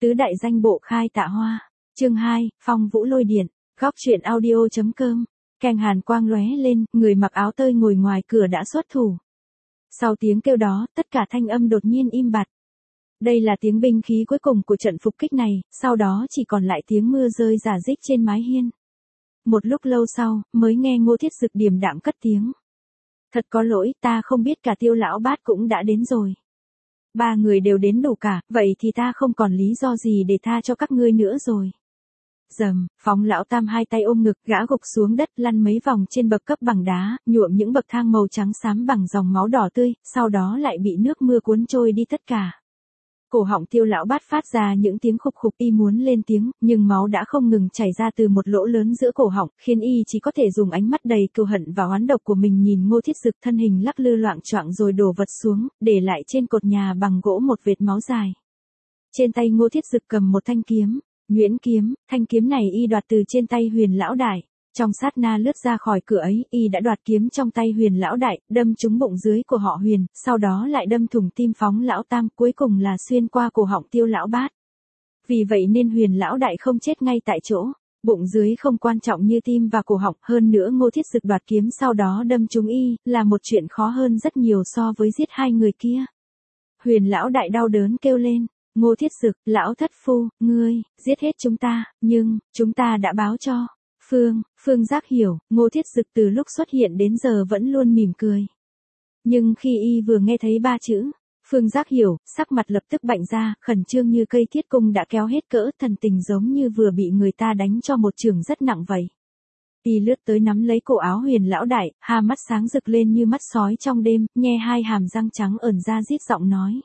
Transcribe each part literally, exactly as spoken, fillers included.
Tứ đại danh bộ khai tạ hoa. Chương hai, phong vũ lôi điện. Góc truyện audio.com. Kèn hàn quang lóe lên, người mặc áo tơi ngồi ngoài cửa đã xuất thủ. Sau tiếng kêu đó, tất cả thanh âm đột nhiên im bặt. Đây là tiếng binh khí cuối cùng của trận phục kích này, sau đó chỉ còn lại tiếng mưa rơi rả rích trên mái hiên. Một lúc lâu sau, mới nghe Ngô Thiết Dực điềm đạm cất tiếng. Thật có lỗi, ta không biết cả Tiêu lão bát cũng đã đến rồi. Ba người đều đến đủ cả, vậy thì ta không còn lý do gì để tha cho các ngươi nữa rồi. Dầm, Phóng lão tam hai tay ôm ngực, gã gục xuống đất lăn mấy vòng trên bậc cấp bằng đá, nhuộm những bậc thang màu trắng xám bằng dòng máu đỏ tươi, sau đó lại bị nước mưa cuốn trôi đi tất cả. Cổ họng Tiêu lão bát phát ra những tiếng khục khục, y muốn lên tiếng, nhưng máu đã không ngừng chảy ra từ một lỗ lớn giữa cổ họng, khiến y chỉ có thể dùng ánh mắt đầy cừu hận và oán độc của mình nhìn Ngô Thiết Dực thân hình lắc lư loạng choạng rồi đổ vật xuống, để lại trên cột nhà bằng gỗ một vệt máu dài. Trên tay Ngô Thiết Dực cầm một thanh kiếm, nhuyễn kiếm, thanh kiếm này y đoạt từ trên tay Huyền lão đại. Trong sát na lướt ra khỏi cửa ấy, y đã đoạt kiếm trong tay Huyền lão đại, đâm trúng bụng dưới của họ Huyền, sau đó lại đâm thủng tim Phóng lão tam, cuối cùng là xuyên qua cổ họng Tiêu lão bát. Vì vậy nên Huyền lão đại không chết ngay tại chỗ, bụng dưới không quan trọng như tim và cổ họng, hơn nữa Ngô Thiết Dực đoạt kiếm sau đó đâm trúng y, là một chuyện khó hơn rất nhiều so với giết hai người kia. Huyền lão đại đau đớn kêu lên, Ngô Thiết Dực, lão thất phu, ngươi, giết hết chúng ta, nhưng, chúng ta đã báo cho. Phương, Phương Giác hiểu, Ngô Thiết Dực từ lúc xuất hiện đến giờ vẫn luôn mỉm cười. Nhưng khi y vừa nghe thấy ba chữ, Phương Giác hiểu, sắc mặt lập tức bạnh ra, khẩn trương như cây thiết cung đã kéo hết cỡ, thần tình giống như vừa bị người ta đánh cho một chưởng rất nặng vậy. Y lướt tới nắm lấy cổ áo Huyền lão đại, hai mắt sáng rực lên như mắt sói trong đêm, nhe hai hàm răng trắng ẩn ra rít giọng nói.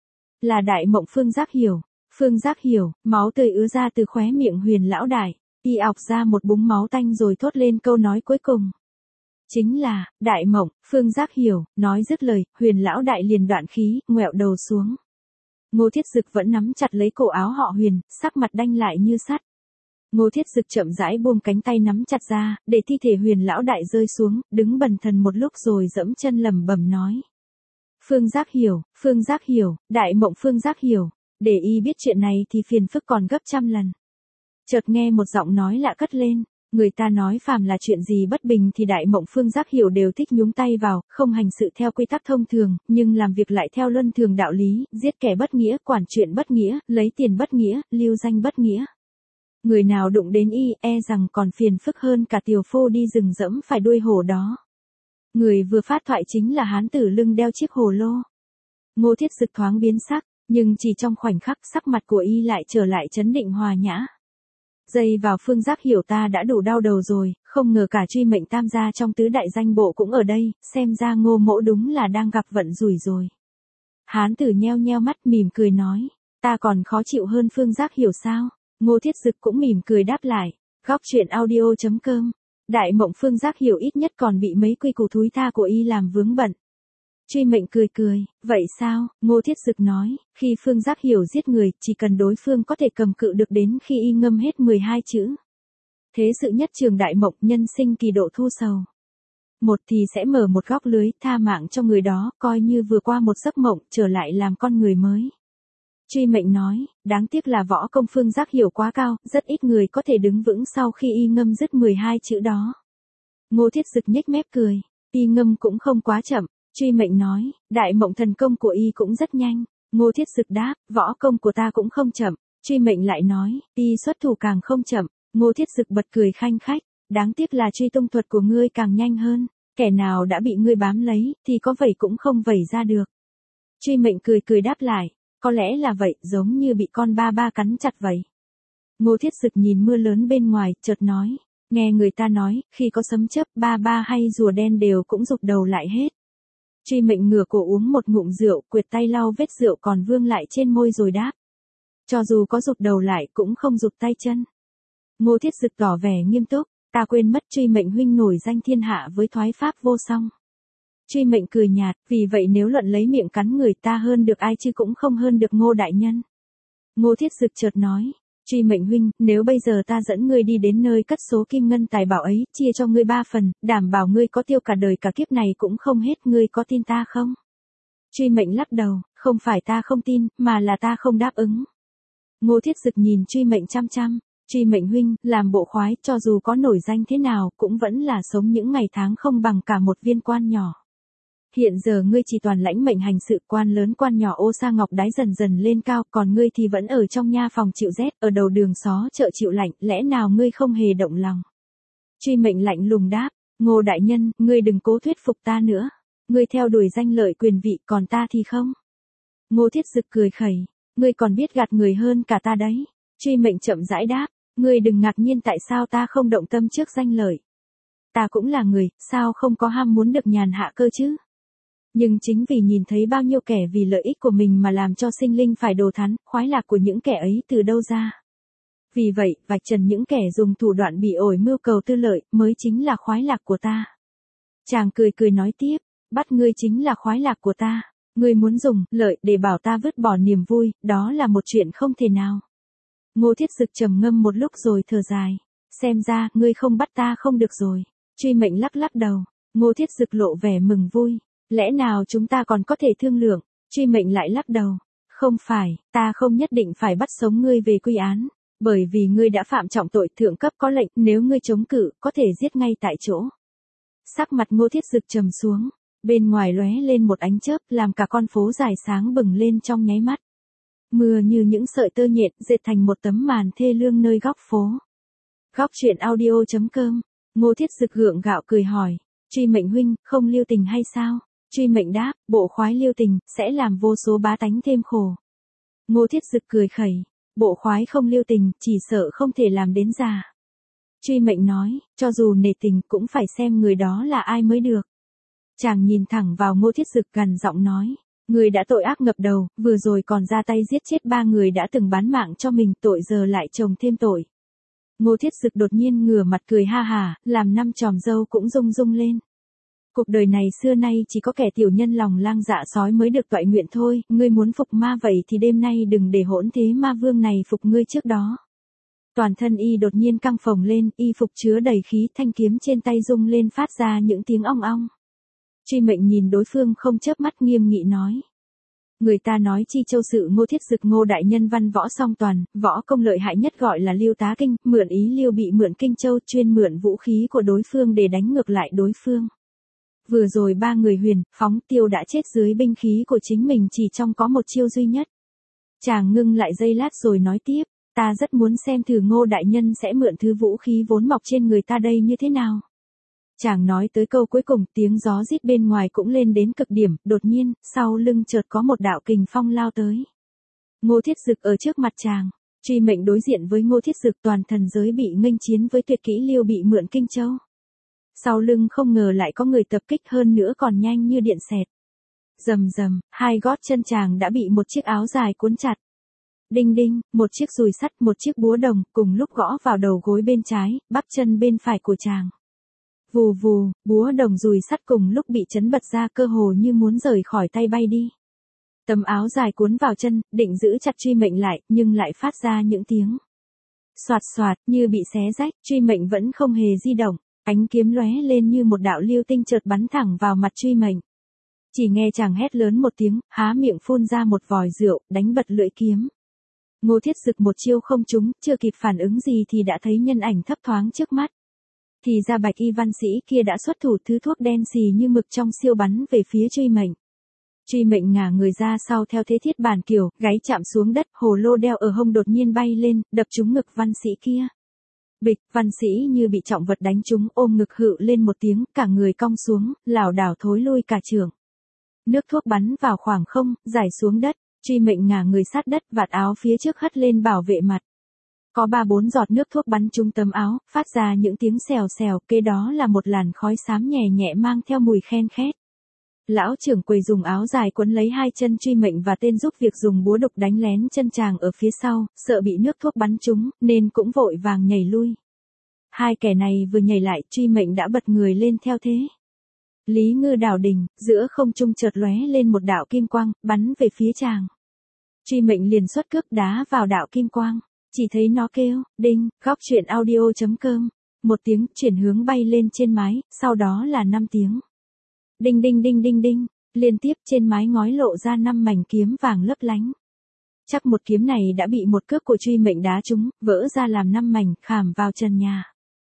Là Đại Mộng Phương Giác hiểu, Phương Giác hiểu, máu tươi ứa ra từ khóe miệng Huyền lão đại. Y ọc ra một búng máu tanh rồi thốt lên câu nói cuối cùng. Chính là, Đại Mộng, Phương Giác hiểu, nói dứt lời, Huyền lão đại liền đoạn khí, ngoẹo đầu xuống. Ngô Thiết Dực vẫn nắm chặt lấy cổ áo họ Huyền, sắc mặt đanh lại như sắt. Ngô Thiết Dực chậm rãi buông cánh tay nắm chặt ra, để thi thể Huyền lão đại rơi xuống, đứng bần thần một lúc rồi dẫm chân lẩm bẩm nói. Phương Giác hiểu, Phương Giác hiểu, Đại Mộng Phương Giác hiểu, để y biết chuyện này thì phiền phức còn gấp trăm lần. Chợt nghe một giọng nói lạ cất lên, người ta nói phàm là chuyện gì bất bình thì Đại Mộng Phương Giác hiểu đều thích nhúng tay vào, không hành sự theo quy tắc thông thường, nhưng làm việc lại theo luân thường đạo lý, giết kẻ bất nghĩa, quản chuyện bất nghĩa, lấy tiền bất nghĩa, lưu danh bất nghĩa. Người nào đụng đến y, e rằng còn phiền phức hơn cả tiểu phô đi rừng dẫm phải đuôi hổ đó. Người vừa phát thoại chính là hán tử lưng đeo chiếc hồ lô. Ngô Thiết Dực thoáng biến sắc, nhưng chỉ trong khoảnh khắc sắc mặt của y lại trở lại trấn định hòa nhã. Dây vào Phương Giác hiểu ta đã đủ đau đầu rồi, không ngờ cả truy mệnh tam gia trong tứ đại danh bộ cũng ở đây, xem ra Ngô mỗ đúng là đang gặp vận rủi rồi. Hán tử nheo nheo mắt mỉm cười nói, ta còn khó chịu hơn Phương Giác hiểu sao? Ngô Thiết Dực cũng mỉm cười đáp lại, góc truyện audio.com. Đại Mộng Phương Giác hiểu ít nhất còn bị mấy quy củ thúi tha của y làm vướng bận. Truy mệnh cười cười, vậy sao? Ngô Thiết Dực nói, khi Phương Giác hiểu giết người, chỉ cần đối phương có thể cầm cự được đến khi y ngâm hết mười hai chữ. Thế sự nhất trường Đại Mộng, nhân sinh kỳ độ thu sầu. Một thì sẽ mở một góc lưới, tha mạng cho người đó, coi như vừa qua một giấc mộng, trở lại làm con người mới. Truy mệnh nói, đáng tiếc là võ công Phương Giác hiểu quá cao, rất ít người có thể đứng vững sau khi y ngâm dứt mười hai chữ đó. Ngô Thiết Dực nhếch mép cười, y ngâm cũng không quá chậm. Truy mệnh nói, Đại Mộng thần công của y cũng rất nhanh. Ngô Thiết Dực đáp, võ công của ta cũng không chậm. Truy mệnh lại nói, y xuất thủ càng không chậm. Ngô Thiết Dực bật cười khanh khách, đáng tiếc là truy tung thuật của ngươi càng nhanh hơn. Kẻ nào đã bị ngươi bám lấy, thì có vẩy cũng không vẩy ra được. Truy mệnh cười cười đáp lại, có lẽ là vậy, giống như bị con ba ba cắn chặt vậy. Ngô Thiết Dực nhìn mưa lớn bên ngoài, chợt nói, nghe người ta nói, khi có sấm chớp, ba ba hay rùa đen đều cũng rụt đầu lại hết. Truy mệnh ngửa cổ uống một ngụm rượu, quệt tay lau vết rượu còn vương lại trên môi rồi đáp. Cho dù có rụt đầu lại cũng không rụt tay chân. Ngô Thiết Dực tỏ vẻ nghiêm túc, ta quên mất Truy mệnh huynh nổi danh thiên hạ với thoái pháp vô song. Truy mệnh cười nhạt, vì vậy nếu luận lấy miệng cắn người ta hơn được ai chứ cũng không hơn được Ngô đại nhân. Ngô Thiết Dực chợt nói, Truy mệnh huynh, nếu bây giờ ta dẫn ngươi đi đến nơi cất số kim ngân tài bảo ấy, chia cho ngươi ba phần, đảm bảo ngươi có tiêu cả đời cả kiếp này cũng không hết, ngươi có tin ta không? Truy mệnh lắc đầu, không phải ta không tin, mà là ta không đáp ứng. Ngô Thiết Dực nhìn Truy Mệnh chăm chăm, Truy Mệnh huynh, làm bộ khoái, cho dù có nổi danh thế nào, cũng vẫn là sống những ngày tháng không bằng cả một viên quan nhỏ. Hiện giờ ngươi chỉ toàn lãnh mệnh hành sự, quan lớn quan nhỏ ô sa ngọc đái dần dần lên cao, còn ngươi thì vẫn ở trong nha phòng chịu rét, ở đầu đường xó chợ chịu lạnh, lẽ nào ngươi không hề động lòng? Truy Mệnh lạnh lùng đáp, Ngô đại nhân, ngươi đừng cố thuyết phục ta nữa. Ngươi theo đuổi danh lợi quyền vị, còn ta thì không. Ngô Thiết Dực cười khẩy, ngươi còn biết gạt người hơn cả ta đấy. Truy Mệnh chậm rãi đáp, ngươi đừng ngạc nhiên tại sao ta không động tâm trước danh lợi. Ta cũng là người, sao không có ham muốn được nhàn hạ cơ chứ? Nhưng chính vì nhìn thấy bao nhiêu kẻ vì lợi ích của mình mà làm cho sinh linh phải đồ thán, khoái lạc của những kẻ ấy từ đâu ra? Vì vậy, vạch trần những kẻ dùng thủ đoạn bị ổi mưu cầu tư lợi, mới chính là khoái lạc của ta. Chàng cười cười nói tiếp, bắt ngươi chính là khoái lạc của ta. Ngươi muốn dùng lợi để bảo ta vứt bỏ niềm vui, đó là một chuyện không thể nào. Ngô Thiết Dực trầm ngâm một lúc rồi thở dài. Xem ra, ngươi không bắt ta không được rồi. Truy Mệnh lắc lắc đầu. Ngô Thiết Dực lộ vẻ mừng vui. Lẽ nào chúng ta còn có thể thương lượng? Truy Mệnh lại lắc đầu. Không phải, ta không nhất định phải bắt sống ngươi về quy án. Bởi vì ngươi đã phạm trọng tội, thượng cấp có lệnh, nếu ngươi chống cự, có thể giết ngay tại chỗ. Sắc mặt Ngô Thiết Dực trầm xuống. Bên ngoài lóe lên một ánh chớp, làm cả con phố dài sáng bừng lên trong nháy mắt. Mưa như những sợi tơ nhện dệt thành một tấm màn thê lương nơi góc phố. Góc truyện audio chấm com. Ngô Thiết Dực gượng gạo cười hỏi, Truy Mệnh huynh, không lưu tình hay sao? Truy Mệnh đáp, bộ khoái lưu tình, sẽ làm vô số bá tánh thêm khổ. Ngô Thiết Dực cười khẩy, bộ khoái không lưu tình, chỉ sợ không thể làm đến già. Truy Mệnh nói, cho dù nể tình cũng phải xem người đó là ai mới được. Chàng nhìn thẳng vào Ngô Thiết Dực gằn giọng nói, người đã tội ác ngập đầu, vừa rồi còn ra tay giết chết ba người đã từng bán mạng cho mình, tội giờ lại chồng thêm tội. Ngô Thiết Dực đột nhiên ngửa mặt cười ha hả, làm năm chòm râu cũng rung rung lên. Cuộc đời này xưa nay chỉ có kẻ tiểu nhân lòng lang dạ sói mới được toại nguyện thôi, ngươi muốn phục ma vậy thì đêm nay đừng để hỗn thế ma vương này phục ngươi trước đó. Toàn thân y đột nhiên căng phồng lên, y phục chứa đầy khí, thanh kiếm trên tay rung lên phát ra những tiếng ong ong. Truy Mệnh nhìn đối phương không chớp mắt nghiêm nghị nói. Người ta nói Chi Châu sự Ngô Thiết Dực Ngô đại nhân văn võ song toàn, võ công lợi hại nhất gọi là Liêu Tá Kinh, mượn ý Liêu bị mượn Kinh Châu, chuyên mượn vũ khí của đối phương để đánh ngược lại đối phương. Vừa rồi ba người Huyền, Phóng, Tiêu đã chết dưới binh khí của chính mình chỉ trong có một chiêu duy nhất. Chàng ngưng lại giây lát rồi nói tiếp, ta rất muốn xem thử Ngô đại nhân sẽ mượn thứ vũ khí vốn mọc trên người ta đây như thế nào. Chàng nói tới câu cuối cùng, tiếng gió rít bên ngoài cũng lên đến cực điểm, đột nhiên, sau lưng chợt có một đạo kình phong lao tới. Ngô Thiết Dực ở trước mặt chàng, Truy Mệnh đối diện với Ngô Thiết Dực, toàn thần giới bị nghênh chiến với tuyệt kỹ Liêu bị mượn Kinh Châu. Sau lưng không ngờ lại có người tập kích, hơn nữa còn nhanh như điện xẹt. Rầm rầm, hai gót chân chàng đã bị một chiếc áo dài cuốn chặt. Đinh đinh, một chiếc dùi sắt, một chiếc búa đồng, cùng lúc gõ vào đầu gối bên trái, bắp chân bên phải của chàng. Vù vù, búa đồng dùi sắt cùng lúc bị chấn bật ra, cơ hồ như muốn rời khỏi tay bay đi. Tấm áo dài cuốn vào chân, định giữ chặt Truy Mệnh lại, nhưng lại phát ra những tiếng xoạt xoạt như bị xé rách. Truy Mệnh vẫn không hề di động, ánh kiếm lóe lên như một đạo lưu tinh chợt bắn thẳng vào mặt Truy Mệnh. Chỉ nghe chàng hét lớn một tiếng, há miệng phun ra một vòi rượu, đánh bật lưỡi kiếm. Ngô Thiết Dực một chiêu không trúng, chưa kịp phản ứng gì thì đã thấy nhân ảnh thấp thoáng trước mắt. Thì ra bạch y văn sĩ kia đã xuất thủ, thứ thuốc đen xì như mực trong siêu bắn về phía Truy Mệnh. Truy Mệnh ngả người ra sau theo thế thiết bản kiều, gáy chạm xuống đất, hồ lô đeo ở hông đột nhiên bay lên, đập trúng ngực văn sĩ kia. Bịch, văn sĩ như bị trọng vật đánh trúng, ôm ngực hự lên một tiếng, cả người cong xuống, lảo đảo thối lui cả trường. Nước thuốc bắn vào khoảng không, rải xuống đất. Truy Mệnh ngả người sát đất, vạt áo phía trước hất lên bảo vệ mặt. Có ba bốn giọt nước thuốc bắn trúng tấm áo, phát ra những tiếng xèo xèo, kế đó là một làn khói xám nhẹ nhẹ mang theo mùi khen khét. Lão trưởng quầy dùng áo dài quấn lấy hai chân Truy Mệnh và tên giúp việc dùng búa đục đánh lén chân chàng ở phía sau, sợ bị nước thuốc bắn trúng, nên cũng vội vàng nhảy lui. Hai kẻ này vừa nhảy lại, Truy Mệnh đã bật người lên theo thế. Lý Ngư đảo đỉnh, giữa không trung chợt lóe lên một đạo kim quang, bắn về phía chàng. Truy Mệnh liền xuất cước đá vào đạo kim quang, chỉ thấy nó kêu, đinh, góc truyện audio chấm com, một tiếng, chuyển hướng bay lên trên mái, sau đó là năm tiếng. Đinh đinh đinh đinh đinh, liên tiếp trên mái ngói lộ ra năm mảnh kiếm vàng lấp lánh. Chắc một kiếm này đã bị một cước của Truy Mệnh đá trúng, vỡ ra làm năm mảnh, khảm vào trần nhà.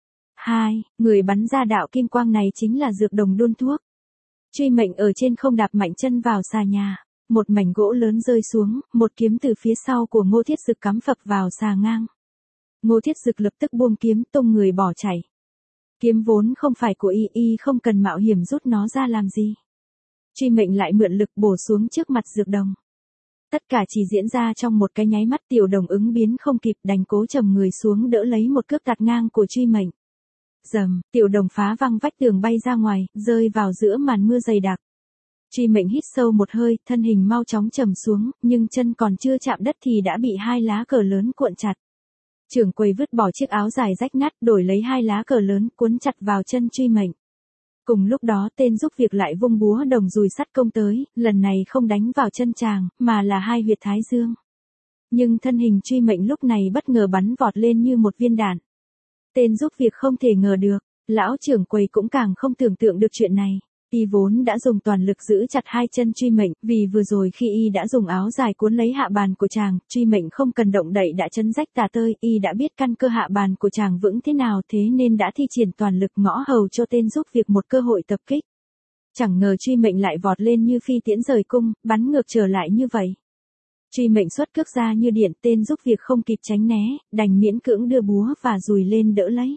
Hai, người bắn ra đạo kim quang này chính là Dược Đồng đun thuốc. Truy Mệnh ở trên không đạp mạnh chân vào xà nhà, một mảnh gỗ lớn rơi xuống, một kiếm từ phía sau của Ngô Thiết Dực cắm phập vào xà ngang. Ngô Thiết Dực lập tức buông kiếm, tung người bỏ chạy. Kiếm vốn không phải của y, y không cần mạo hiểm rút nó ra làm gì. Truy Mệnh lại mượn lực bổ xuống trước mặt Dược Đồng. Tất cả chỉ diễn ra trong một cái nháy mắt, Tiểu Đồng ứng biến không kịp, đành cố trầm người xuống đỡ lấy một cước tạt ngang của Truy Mệnh. Rầm, Tiểu Đồng phá văng vách tường bay ra ngoài, rơi vào giữa màn mưa dày đặc. Truy Mệnh hít sâu một hơi, thân hình mau chóng trầm xuống, nhưng chân còn chưa chạm đất thì đã bị hai lá cờ lớn cuộn chặt. Trưởng quầy vứt bỏ chiếc áo dài rách nát, đổi lấy hai lá cờ lớn, cuốn chặt vào chân Truy Mệnh. Cùng lúc đó tên giúp việc lại vung búa đồng dùi sắt công tới, lần này không đánh vào chân chàng, mà là hai huyệt thái dương. Nhưng thân hình Truy Mệnh lúc này bất ngờ bắn vọt lên như một viên đạn. Tên giúp việc không thể ngờ được, lão trưởng quầy cũng càng không tưởng tượng được chuyện này. Y vốn đã dùng toàn lực giữ chặt hai chân Truy Mệnh, vì vừa rồi khi y đã dùng áo dài cuốn lấy hạ bàn của chàng, Truy Mệnh không cần động đậy đã chấn rách tà tơi, y đã biết căn cơ hạ bàn của chàng vững thế nào, thế nên đã thi triển toàn lực ngõ hầu cho tên giúp việc một cơ hội tập kích. Chẳng ngờ Truy Mệnh lại vọt lên như phi tiễn rời cung, bắn ngược trở lại như vậy. Truy Mệnh xuất cước ra như điện, tên giúp việc không kịp tránh né, đành miễn cưỡng đưa búa và dùi lên đỡ lấy.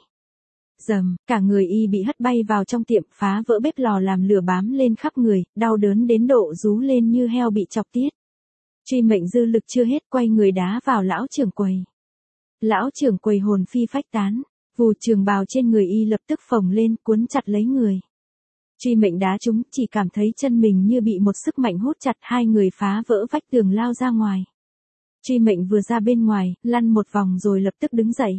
Dầm, cả người y bị hất bay vào trong tiệm, phá vỡ bếp lò làm lửa bám lên khắp người, đau đớn đến độ rú lên như heo bị chọc tiết. Truy Mệnh dư lực chưa hết, quay người đá vào lão trưởng quầy. Lão trưởng quầy hồn phi phách tán, vù trường bào trên người y lập tức phồng lên, cuốn chặt lấy người. Truy Mệnh đá trúng, chỉ cảm thấy chân mình như bị một sức mạnh hút chặt, hai người phá vỡ vách tường lao ra ngoài. Truy Mệnh vừa ra bên ngoài, lăn một vòng rồi lập tức đứng dậy.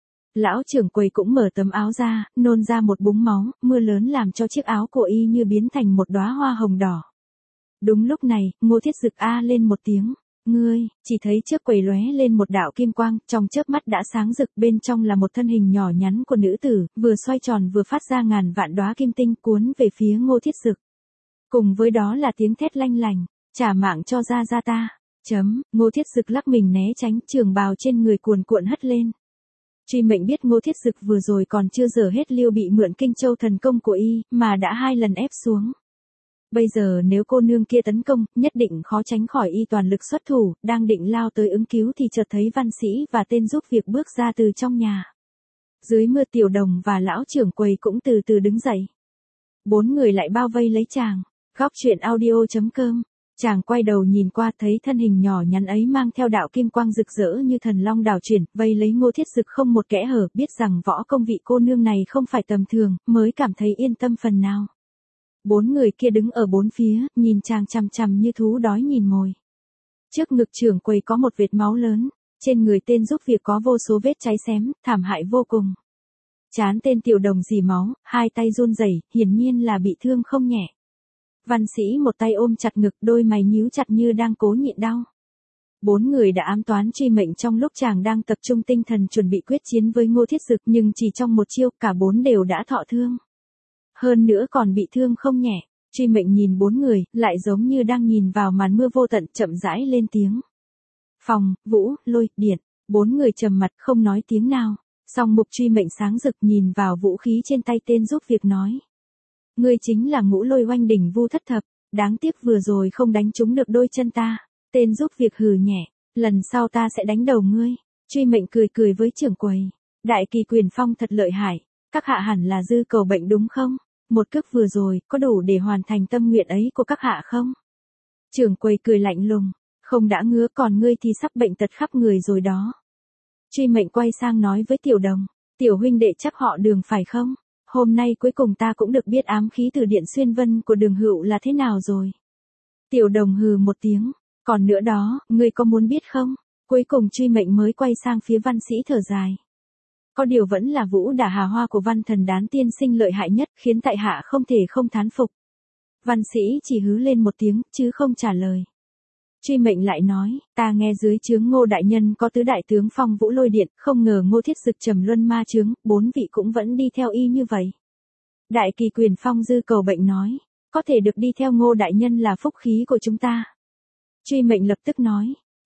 Lão trưởng quầy cũng mở tấm áo ra, nôn ra một búng máu, mưa lớn làm cho chiếc áo của y như biến thành một đóa hoa hồng đỏ. Đúng lúc này, Ngô Thiết Dực a lên một tiếng, ngươi, chỉ thấy trước quầy lóe lên một đạo kim quang, trong chớp mắt đã sáng rực, bên trong là một thân hình nhỏ nhắn của nữ tử, vừa xoay tròn vừa phát ra ngàn vạn đóa kim tinh cuốn về phía Ngô Thiết Dực. Cùng với đó là tiếng thét lanh lành, trả mạng cho ra ra ta, chấm, Ngô Thiết Dực lắc mình né tránh, trường bào trên người cuồn cuộn hất lên. Truy Mệnh biết Ngô Thiết Dực vừa rồi còn chưa dở hết liêu bị mượn Kinh Châu thần công của y, mà đã hai lần ép xuống. Bây giờ nếu cô nương kia tấn công, nhất định khó tránh khỏi y toàn lực xuất thủ, đang định lao tới ứng cứu thì chợt thấy văn sĩ và tên giúp việc bước ra từ trong nhà. Dưới mưa Tiểu Đồng và lão trưởng quầy cũng từ từ đứng dậy. Bốn người lại bao vây lấy chàng. Góc truyện audio chấm com. Chàng quay đầu nhìn qua thấy thân hình nhỏ nhắn ấy mang theo đạo kim quang rực rỡ như thần long đảo chuyển, vây lấy Ngô Thiết Dực không một kẽ hở, biết rằng võ công vị cô nương này không phải tầm thường, mới cảm thấy yên tâm phần nào. Bốn người kia đứng ở bốn phía, nhìn chàng chằm chằm như thú đói nhìn mồi. Trước ngực trưởng quầy có một vệt máu lớn, trên người tên giúp việc có vô số vết cháy xém, thảm hại vô cùng. Trán tên Tiểu Đồng rỉ máu, hai tay run rẩy, hiển nhiên là bị thương không nhẹ. Văn sĩ một tay ôm chặt ngực, đôi mày nhíu chặt như đang cố nhịn đau. Bốn người đã ám toán Truy Mệnh trong lúc chàng đang tập trung tinh thần chuẩn bị quyết chiến với Ngô Thiết Dực, nhưng chỉ trong một chiêu cả bốn đều đã thọ thương. Hơn nữa còn bị thương không nhẹ. Truy Mệnh nhìn bốn người, lại giống như đang nhìn vào màn mưa vô tận, chậm rãi lên tiếng. Phòng, Vũ, Lôi, Điện. Bốn người trầm mặt không nói tiếng nào. Song mục Truy Mệnh sáng rực nhìn vào vũ khí trên tay tên giúp việc nói. Ngươi chính là Ngũ Lôi Oanh Đỉnh Vu Thất Thập, đáng tiếc vừa rồi không đánh trúng được đôi chân ta. Tên giúp việc hừ nhẹ, lần sau ta sẽ đánh đầu ngươi. Truy Mệnh cười cười với trưởng quầy. Đại Kỳ Quyền Phong thật lợi hại, các hạ hẳn là dư cầu bệnh đúng không? Một cước vừa rồi, có đủ để hoàn thành tâm nguyện ấy của các hạ không? Trưởng quầy cười lạnh lùng, không đã ngứa còn ngươi thì sắp bệnh tật khắp người rồi đó. Truy Mệnh quay sang nói với Tiểu Đồng, Tiểu huynh đệ chắc họ Đường phải không? Hôm nay cuối cùng ta cũng được biết ám khí từ Điện Xuyên Vân của Đường Hữu là thế nào rồi. Tiểu Đồng hừ một tiếng, còn nữa đó, ngươi có muốn biết không? Cuối cùng Truy Mệnh mới quay sang phía văn sĩ thở dài. Có điều vẫn là Vũ Đả Hà Hoa của Văn Thần Đán tiên sinh lợi hại nhất, khiến tại hạ không thể không thán phục. Văn sĩ chỉ hứ lên một tiếng, chứ không trả lời. Truy Mệnh lại nói, ta nghe dưới trướng Ngô đại nhân có tứ đại tướng Phong Vũ Lôi Điện, không ngờ Ngô Thiết Dực trầm luân ma trướng, bốn vị cũng vẫn đi theo y như vậy. Đại Kỳ Quyền Phong dư cầu bệnh nói, có thể được đi theo Ngô đại nhân là phúc khí của chúng ta. Truy Mệnh lập tức nói,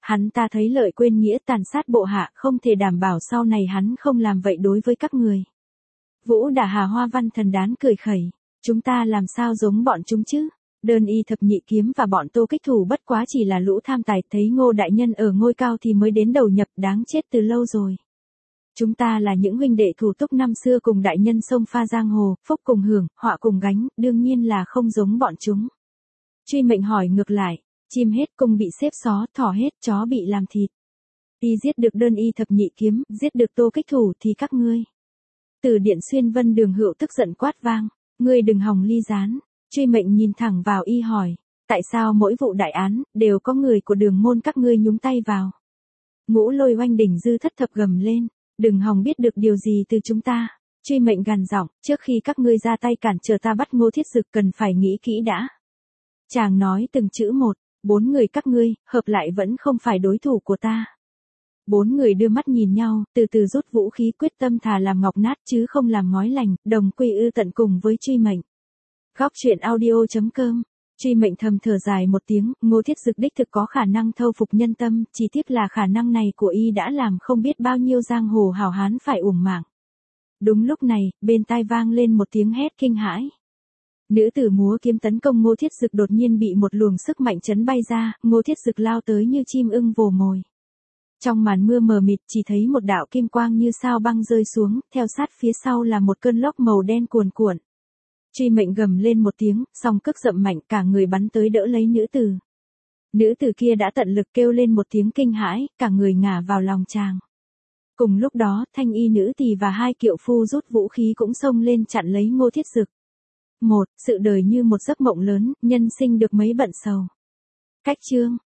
Hắn ta thấy lợi quên nghĩa tàn sát bộ hạ không thể đảm bảo sau này hắn không làm vậy đối với các người. Vũ Đả Hà Hoa Văn Thần Đán cười khẩy. Chúng ta làm sao giống bọn chúng chứ? Đơn y thập nhị kiếm và bọn Tô Kích Thủ bất quá chỉ là lũ tham tài, thấy Ngô đại nhân ở ngôi cao thì mới đến đầu nhập, đáng chết từ lâu rồi. Chúng ta là những huynh đệ thủ túc năm xưa cùng đại nhân sông pha giang hồ, phúc cùng hưởng, họa cùng gánh, đương nhiên là không giống bọn chúng. Truy Mệnh hỏi ngược lại, chim hết cung bị xếp xó, thỏ hết chó bị làm thịt. Y giết được đơn y thập nhị kiếm, giết được Tô Kích Thủ thì các ngươi. Từ Điện Xuyên Vân Đường Hữu tức giận quát vang, ngươi đừng hòng ly gián. Truy Mệnh nhìn thẳng vào y hỏi, tại sao mỗi vụ đại án, đều có người của Đường môn các ngươi nhúng tay vào? Ngũ Lôi Oanh Đỉnh Dư thất thập gầm lên, đừng hòng biết được điều gì từ chúng ta. Truy Mệnh gằn giọng, trước khi các ngươi ra tay cản trở ta bắt Ngô Thiết Dực cần phải nghĩ kỹ đã. Chàng nói từng chữ một, bốn người các ngươi, hợp lại vẫn không phải đối thủ của ta. Bốn người đưa mắt nhìn nhau, từ từ rút vũ khí quyết tâm thà làm ngọc nát chứ không làm ngói lành, đồng quy ư tận cùng với Truy Mệnh. Góc truyện audio chấm com. Truy Mệnh thầm thở dài một tiếng, Ngô Thiết Dực đích thực có khả năng thâu phục nhân tâm, chỉ tiếc là khả năng này của y đã làm không biết bao nhiêu giang hồ hảo hán phải uổng mạng. Đúng lúc này, bên tai vang lên một tiếng hét kinh hãi. Nữ tử múa kiếm tấn công Ngô Thiết Dực đột nhiên bị một luồng sức mạnh chấn bay ra, Ngô Thiết Dực lao tới như chim ưng vồ mồi. Trong màn mưa mờ mịt chỉ thấy một đạo kim quang như sao băng rơi xuống, theo sát phía sau là một cơn lốc màu đen cuồn cuộn. Truy Mệnh gầm lên một tiếng, song cước dậm mạnh, cả người bắn tới đỡ lấy nữ tử. Nữ tử kia đã tận lực kêu lên một tiếng kinh hãi, cả người ngả vào lòng chàng. Cùng lúc đó, thanh y nữ tỳ và hai kiệu phu rút vũ khí cũng xông lên chặn lấy Ngô Thiết Dực. Một, sự đời như một giấc mộng lớn, nhân sinh được mấy bận sầu. Cách chương.